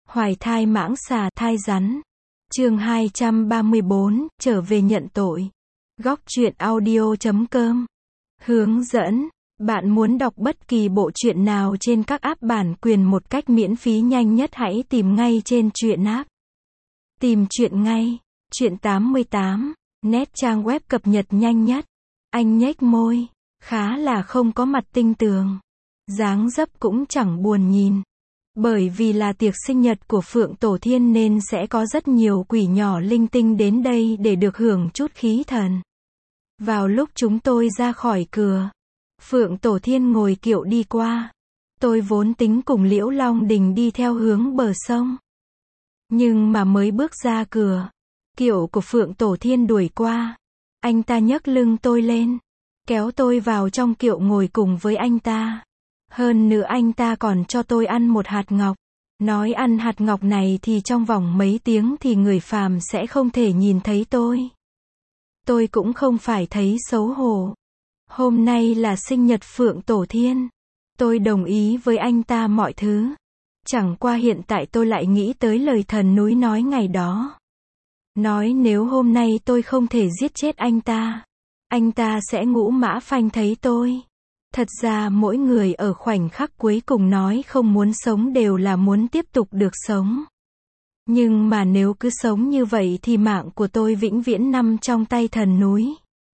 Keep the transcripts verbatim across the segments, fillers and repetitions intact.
Hoài thai mãng xà thai rắn. Chương hai trăm ba mươi bốn, trở về nhận tội. Góc truyện audio chấm com. Hướng dẫn. Bạn muốn đọc bất kỳ bộ truyện nào trên các app bản quyền một cách miễn phí nhanh nhất, hãy tìm ngay trên truyện app. Tìm truyện ngay. Truyện tám mươi tám. Net trang web cập nhật nhanh nhất. Anh nhếch môi. Khá là không có mặt tinh tường. Dáng dấp cũng chẳng buồn nhìn. Bởi vì là tiệc sinh nhật của Phượng Tổ Thiên nên sẽ có rất nhiều quỷ nhỏ linh tinh đến đây để được hưởng chút khí thần. Vào lúc chúng tôi ra khỏi cửa, Phượng Tổ Thiên ngồi kiệu đi qua. Tôi vốn tính cùng Liễu Long Đình đi theo hướng bờ sông. Nhưng mà mới bước ra cửa, kiệu của Phượng Tổ Thiên đuổi qua. Anh ta nhấc lưng tôi lên, kéo tôi vào trong kiệu ngồi cùng với anh ta. Hơn nữa anh ta còn cho tôi ăn một hạt ngọc. Nói ăn hạt ngọc này thì trong vòng mấy tiếng thì người phàm sẽ không thể nhìn thấy tôi. Tôi cũng không phải thấy xấu hổ. Hôm nay là sinh nhật Phượng Tổ Thiên. Tôi đồng ý với anh ta mọi thứ. Chẳng qua hiện tại tôi lại nghĩ tới lời thần núi nói ngày đó. Nói nếu hôm nay tôi không thể giết chết anh ta, anh ta sẽ ngũ mã phanh thấy tôi. Thật ra mỗi người ở khoảnh khắc cuối cùng nói không muốn sống đều là muốn tiếp tục được sống. Nhưng mà nếu cứ sống như vậy thì mạng của tôi vĩnh viễn nằm trong tay thần núi.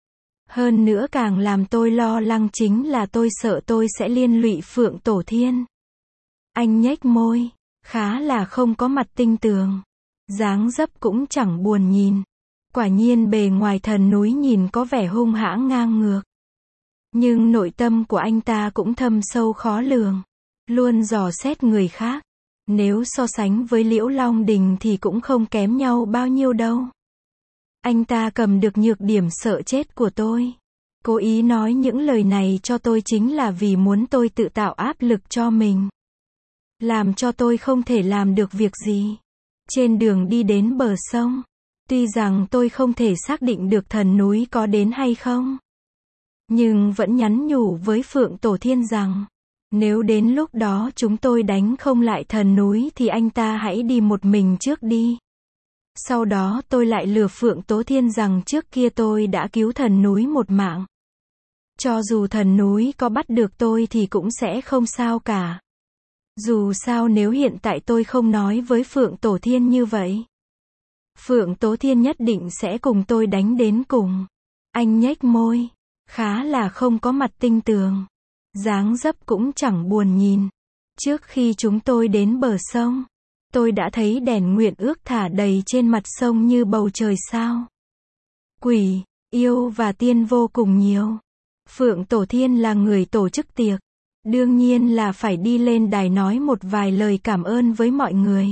Hơn nữa càng làm tôi lo lắng chính là tôi sợ tôi sẽ liên lụy Phượng Tổ Thiên. Anh nhếch môi, khá là không có mặt tinh tường. Dáng dấp cũng chẳng buồn nhìn. Quả nhiên bề ngoài thần núi nhìn có vẻ hung hãn ngang ngược. Nhưng nội tâm của anh ta cũng thâm sâu khó lường. Luôn dò xét người khác. Nếu so sánh với Liễu Long Đình thì cũng không kém nhau bao nhiêu đâu. Anh ta cầm được nhược điểm sợ chết của tôi. Cố ý nói những lời này cho tôi chính là vì muốn tôi tự tạo áp lực cho mình. Làm cho tôi không thể làm được việc gì. Trên đường đi đến bờ sông, tuy rằng tôi không thể xác định được thần núi có đến hay không, nhưng vẫn nhắn nhủ với Phượng Tổ Thiên rằng, nếu đến lúc đó chúng tôi đánh không lại thần núi thì anh ta hãy đi một mình trước đi. Sau đó tôi lại lừa Phượng Tổ Thiên rằng trước kia tôi đã cứu thần núi một mạng. Cho dù thần núi có bắt được tôi thì cũng sẽ không sao cả. Dù sao nếu hiện tại tôi không nói với Phượng Tổ Thiên như vậy, Phượng Tổ Thiên nhất định sẽ cùng tôi đánh đến cùng. Anh nhếch môi, khá là không có mặt tinh tường. Dáng dấp cũng chẳng buồn nhìn. Trước khi chúng tôi đến bờ sông, tôi đã thấy đèn nguyện ước thả đầy trên mặt sông như bầu trời sao. Quỷ, yêu và tiên vô cùng nhiều. Phượng Tổ Thiên là người tổ chức tiệc. Đương nhiên là phải đi lên đài nói một vài lời cảm ơn với mọi người.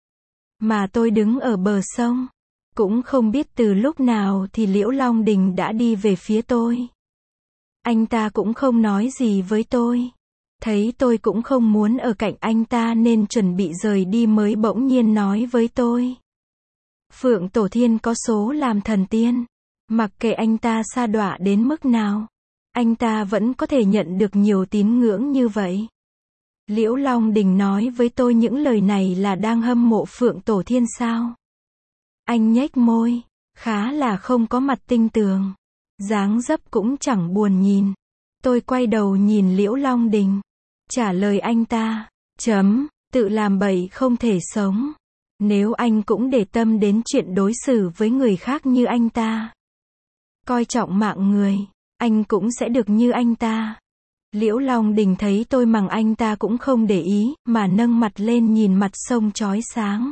Mà tôi đứng ở bờ sông, cũng không biết từ lúc nào thì Liễu Long Đình đã đi về phía tôi. Anh ta cũng không nói gì với tôi. Thấy tôi cũng không muốn ở cạnh anh ta nên chuẩn bị rời đi mới bỗng nhiên nói với tôi. Phượng Tổ Thiên có số làm thần tiên. Mặc kệ anh ta sa đọa đến mức nào, anh ta vẫn có thể nhận được nhiều tín ngưỡng như vậy. Liễu Long Đình nói với tôi những lời này là đang hâm mộ Phượng Tổ Thiên sao? Anh nhếch môi, khá là không có mặt tinh tường. Dáng dấp cũng chẳng buồn nhìn. Tôi quay đầu nhìn Liễu Long Đình. Trả lời anh ta, chấm, tự làm bậy không thể sống. Nếu anh cũng để tâm đến chuyện đối xử với người khác như anh ta, coi trọng mạng người, anh cũng sẽ được như anh ta. Liễu Long Đình thấy tôi mắng anh ta cũng không để ý, mà nâng mặt lên nhìn mặt sông chói sáng.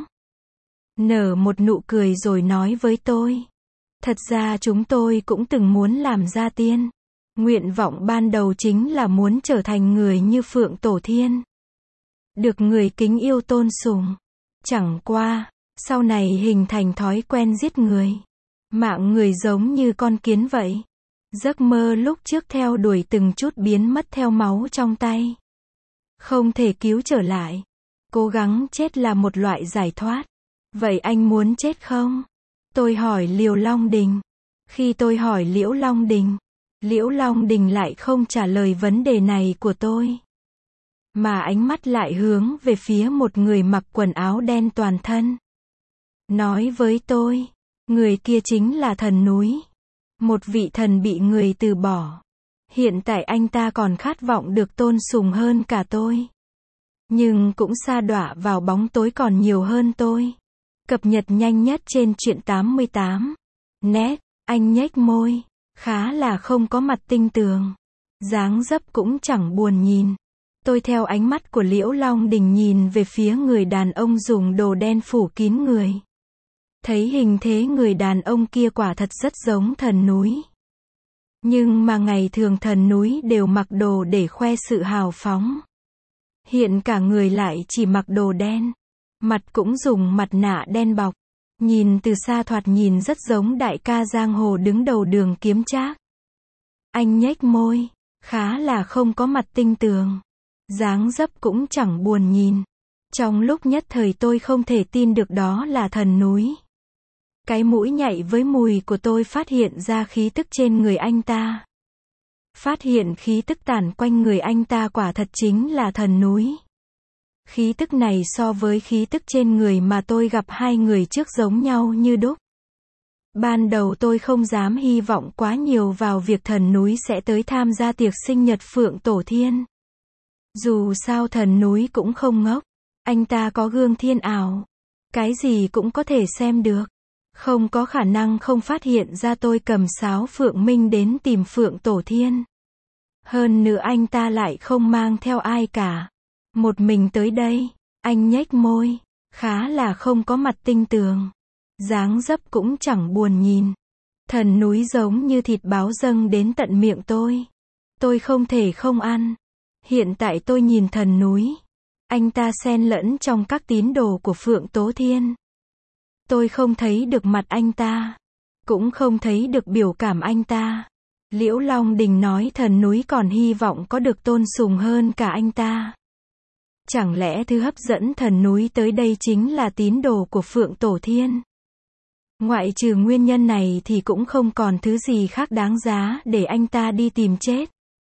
Nở một nụ cười rồi nói với tôi. Thật ra chúng tôi cũng từng muốn làm gia tiên. Nguyện vọng ban đầu chính là muốn trở thành người như Phượng Tổ Thiên. Được người kính yêu tôn sùng. Chẳng qua, sau này hình thành thói quen giết người. Mạng người giống như con kiến vậy. Giấc mơ lúc trước theo đuổi từng chút biến mất theo máu trong tay. Không thể cứu trở lại. Cố gắng chết là một loại giải thoát. Vậy anh muốn chết không? Tôi hỏi Liễu Long Đình. Khi tôi hỏi Liễu Long Đình, Liễu Long Đình lại không trả lời vấn đề này của tôi. mà ánh mắt lại hướng về phía một người mặc quần áo đen toàn thân. Nói với tôi, người kia chính là thần núi. Một vị thần bị người từ bỏ. Hiện tại anh ta còn khát vọng được tôn sùng hơn cả tôi. Nhưng cũng sa đọa vào bóng tối còn nhiều hơn tôi. Cập nhật nhanh nhất trên truyện tám mươi tám. Net, anh nhếch môi, khá là không có mặt tinh tường. Dáng dấp cũng chẳng buồn nhìn. Tôi theo ánh mắt của Liễu Long Đình nhìn về phía người đàn ông dùng đồ đen phủ kín người. Thấy hình thế người đàn ông kia quả thật rất giống thần núi. Nhưng mà ngày thường thần núi đều mặc đồ để khoe sự hào phóng. Hiện cả người lại chỉ mặc đồ đen. Mặt cũng dùng mặt nạ đen bọc. Nhìn từ xa thoạt nhìn rất giống đại ca giang hồ đứng đầu Đường Kiếm Trác. Anh nhếch môi, khá là không có mặt tinh tường. Dáng dấp cũng chẳng buồn nhìn. Trong lúc nhất thời tôi không thể tin được đó là thần núi. Cái mũi nhạy với mùi của tôi phát hiện ra khí tức trên người anh ta. Phát hiện khí tức tản quanh người anh ta quả thật chính là thần núi. Khí tức này so với khí tức trên người mà tôi gặp hai người trước giống nhau như đúc. Ban đầu tôi không dám hy vọng quá nhiều vào việc thần núi sẽ tới tham gia tiệc sinh nhật Phượng Tổ Thiên. Dù sao thần núi cũng không ngốc. Anh ta có gương thiên ảo. Cái gì cũng có thể xem được. Không có khả năng không phát hiện ra tôi cầm sáo Phượng Minh đến tìm Phượng Tổ Thiên. Hơn nữa anh ta lại không mang theo ai cả. Một mình tới đây. Anh nhếch môi. Khá là không có mặt tinh tường. Dáng dấp cũng chẳng buồn nhìn. Thần núi giống như thịt báo dâng đến tận miệng tôi. Tôi không thể không ăn. Hiện tại tôi nhìn thần núi. Anh ta xen lẫn trong các tín đồ của Phượng Tố Thiên. Tôi không thấy được mặt anh ta. Cũng không thấy được biểu cảm anh ta. Liễu Long Đình nói thần núi còn hy vọng có được tôn sùng hơn cả anh ta. Chẳng lẽ thứ hấp dẫn thần núi tới đây chính là tín đồ của Phượng Tổ Thiên? Ngoại trừ nguyên nhân này thì cũng không còn thứ gì khác đáng giá để anh ta đi tìm chết.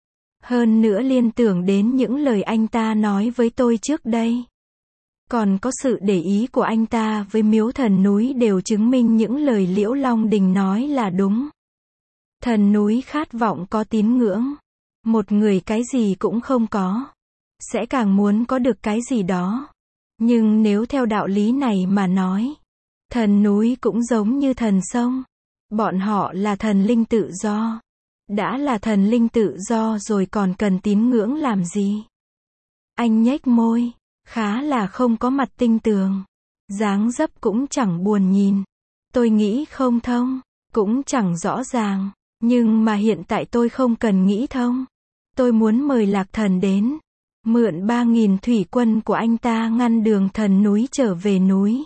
Hơn nữa liên tưởng đến những lời anh ta nói với tôi trước đây. Còn có sự để ý của anh ta với miếu thần núi đều chứng minh những lời Liễu Long Đình nói là đúng. Thần núi khát vọng có tín ngưỡng. Một người cái gì cũng không có. Sẽ càng muốn có được cái gì đó. Nhưng nếu theo đạo lý này mà nói. Thần núi cũng giống như thần sông. Bọn họ là thần linh tự do. Đã là thần linh tự do rồi còn cần tín ngưỡng làm gì? Anh nhếch môi. Khá là không có mặt tinh tường. Dáng dấp cũng chẳng buồn nhìn. Tôi nghĩ không thông. Cũng chẳng rõ ràng. Nhưng mà hiện tại tôi không cần nghĩ thông. Tôi muốn mời Lạc Thần đến. Mượn ba nghìn thủy quân của anh ta ngăn đường thần núi trở về núi.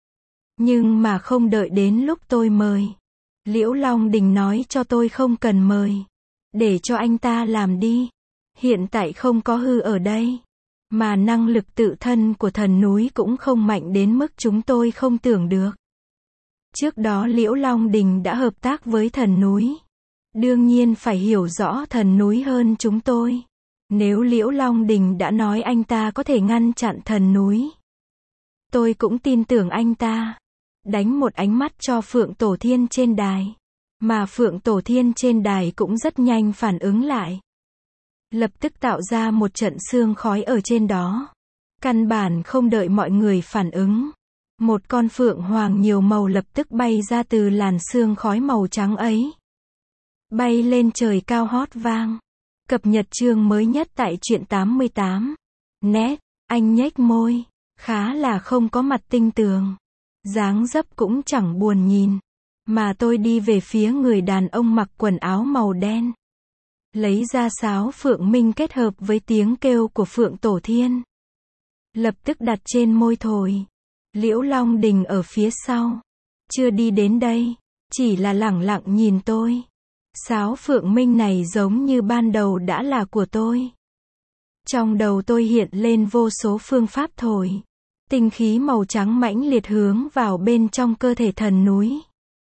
Nhưng mà không đợi đến lúc tôi mời. Liễu Long Đình nói cho tôi không cần mời. Để cho anh ta làm đi. Hiện tại không có hư ở đây. Mà năng lực tự thân của thần núi cũng không mạnh đến mức chúng tôi không tưởng được. Trước đó Liễu Long Đình đã hợp tác với thần núi. Đương nhiên phải hiểu rõ thần núi hơn chúng tôi. Nếu Liễu Long Đình đã nói anh ta có thể ngăn chặn thần núi. Tôi cũng tin tưởng anh ta. Đánh một ánh mắt cho Phượng Tổ Thiên trên đài. Mà Phượng Tổ Thiên trên đài cũng rất nhanh phản ứng lại. Lập tức tạo ra một trận sương khói ở trên đó. Căn bản không đợi mọi người phản ứng. Một con phượng hoàng nhiều màu lập tức bay ra từ làn sương khói màu trắng ấy. Bay lên trời cao hót vang. Cập nhật chương mới nhất tại truyện tám mươi tám. Net, anh nhếch môi. Khá là không có mặt tinh tường. Dáng dấp cũng chẳng buồn nhìn. Mà tôi đi về phía người đàn ông mặc quần áo màu đen. Lấy ra sáo Phượng Minh kết hợp với tiếng kêu của Phượng Tổ Thiên. Lập tức đặt trên môi thổi. Liễu Long Đình ở phía sau. Chưa đi đến đây. Chỉ là lẳng lặng nhìn tôi. Sáo Phượng Minh này giống như ban đầu đã là của tôi. Trong đầu tôi hiện lên vô số phương pháp thổi. Tinh khí màu trắng mãnh liệt hướng vào bên trong cơ thể thần núi.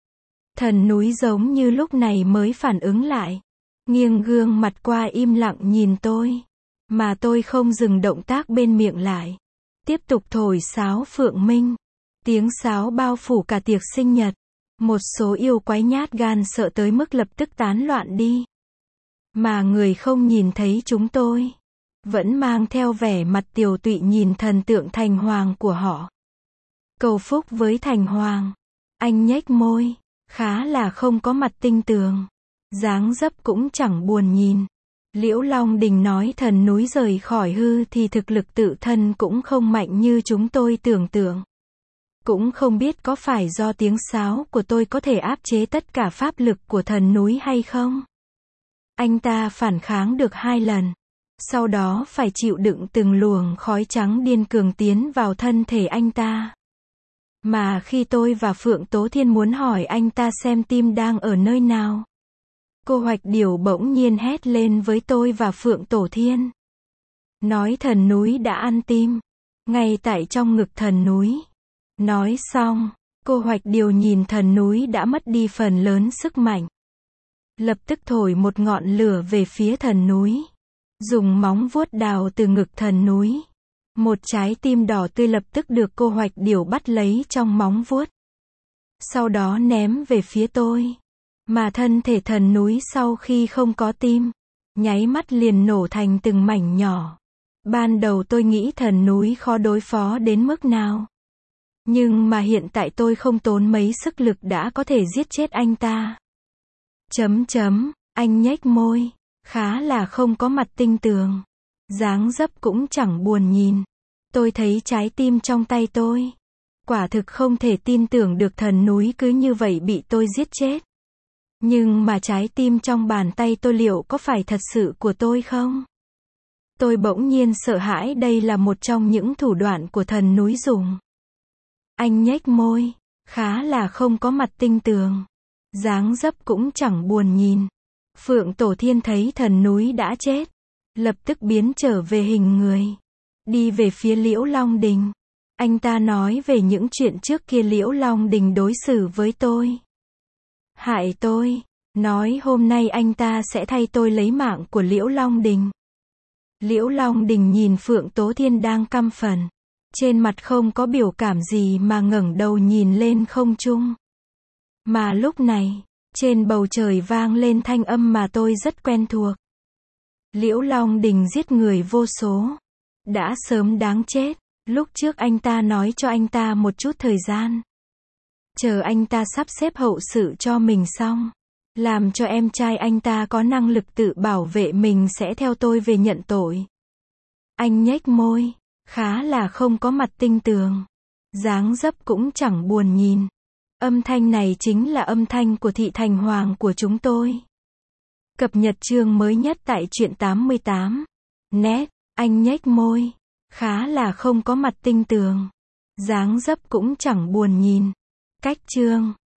Thần núi giống như lúc này mới phản ứng lại. Nghiêng gương mặt qua im lặng nhìn tôi. Mà tôi không dừng động tác bên miệng lại. Tiếp tục thổi sáo Phượng Minh. Tiếng sáo bao phủ cả tiệc sinh nhật. Một số yêu quái nhát gan sợ tới mức lập tức tán loạn đi. Mà người không nhìn thấy chúng tôi, vẫn mang theo vẻ mặt tiều tụy nhìn thần tượng Thành Hoàng của họ. Cầu phúc với Thành Hoàng. Anh nhếch môi, khá là không có mặt tinh tường. Dáng dấp cũng chẳng buồn nhìn. Liễu Long Đình nói thần núi rời khỏi hư thì thực lực tự thân cũng không mạnh như chúng tôi tưởng tượng. Cũng không biết có phải do tiếng sáo của tôi có thể áp chế tất cả pháp lực của thần núi hay không. Anh ta phản kháng được hai lần. Sau đó phải chịu đựng từng luồng khói trắng điên cường tiến vào thân thể anh ta. Mà khi tôi và Phượng Tố Thiên muốn hỏi anh ta xem tim đang ở nơi nào, cô Hoạch Điểu bỗng nhiên hét lên với tôi và Phượng Tổ Thiên. Nói thần núi đã ăn tim. Ngay tại trong ngực thần núi. Nói xong, cô Hoạch Điểu nhìn thần núi đã mất đi phần lớn sức mạnh. Lập tức thổi một ngọn lửa về phía thần núi. Dùng móng vuốt đào từ ngực thần núi. Một trái tim đỏ tươi lập tức được cô Hoạch Điểu bắt lấy trong móng vuốt. Sau đó ném về phía tôi. Mà thân thể thần núi sau khi không có tim, nháy mắt liền nổ thành từng mảnh nhỏ. Ban đầu tôi nghĩ thần núi khó đối phó đến mức nào. Nhưng mà hiện tại tôi không tốn mấy sức lực đã có thể giết chết anh ta. Chấm chấm, anh nhếch môi, khá là không có mặt tinh tường. Dáng dấp cũng chẳng buồn nhìn. Tôi thấy trái tim trong tay tôi. Quả thực không thể tin tưởng được thần núi cứ như vậy bị tôi giết chết. Nhưng mà trái tim trong bàn tay tôi liệu có phải thật sự của tôi không? Tôi bỗng nhiên sợ hãi đây là một trong những thủ đoạn của thần núi dùng. Anh nhếch môi, khá là không có mặt tinh tường. Dáng dấp cũng chẳng buồn nhìn. Phượng Tổ Thiên thấy thần núi đã chết, lập tức biến trở về hình người. Đi về phía Liễu Long Đình. Anh ta nói về những chuyện trước kia Liễu Long Đình đối xử với tôi. Hại tôi. Nói hôm nay anh ta sẽ thay tôi lấy mạng của Liễu Long Đình. Liễu Long Đình nhìn Phượng Tố Thiên đang căm phẫn. Trên mặt không có biểu cảm gì mà ngẩng đầu nhìn lên không trung. Mà lúc này, trên bầu trời vang lên thanh âm mà tôi rất quen thuộc. Liễu Long Đình giết người vô số. Đã sớm đáng chết. Lúc trước anh ta nói cho anh ta một chút thời gian. Chờ anh ta sắp xếp hậu sự cho mình xong. Làm cho em trai anh ta có năng lực tự bảo vệ mình sẽ theo tôi về nhận tội. Anh nhếch môi, khá là không có mặt tinh tường. Dáng dấp cũng chẳng buồn nhìn. Âm thanh này chính là âm thanh của thị Thành Hoàng của chúng tôi. Cập nhật chương mới nhất tại truyện tám mươi tám. Net, anh nhếch môi, khá là không có mặt tinh tường. Dáng dấp cũng chẳng buồn nhìn. Cách chương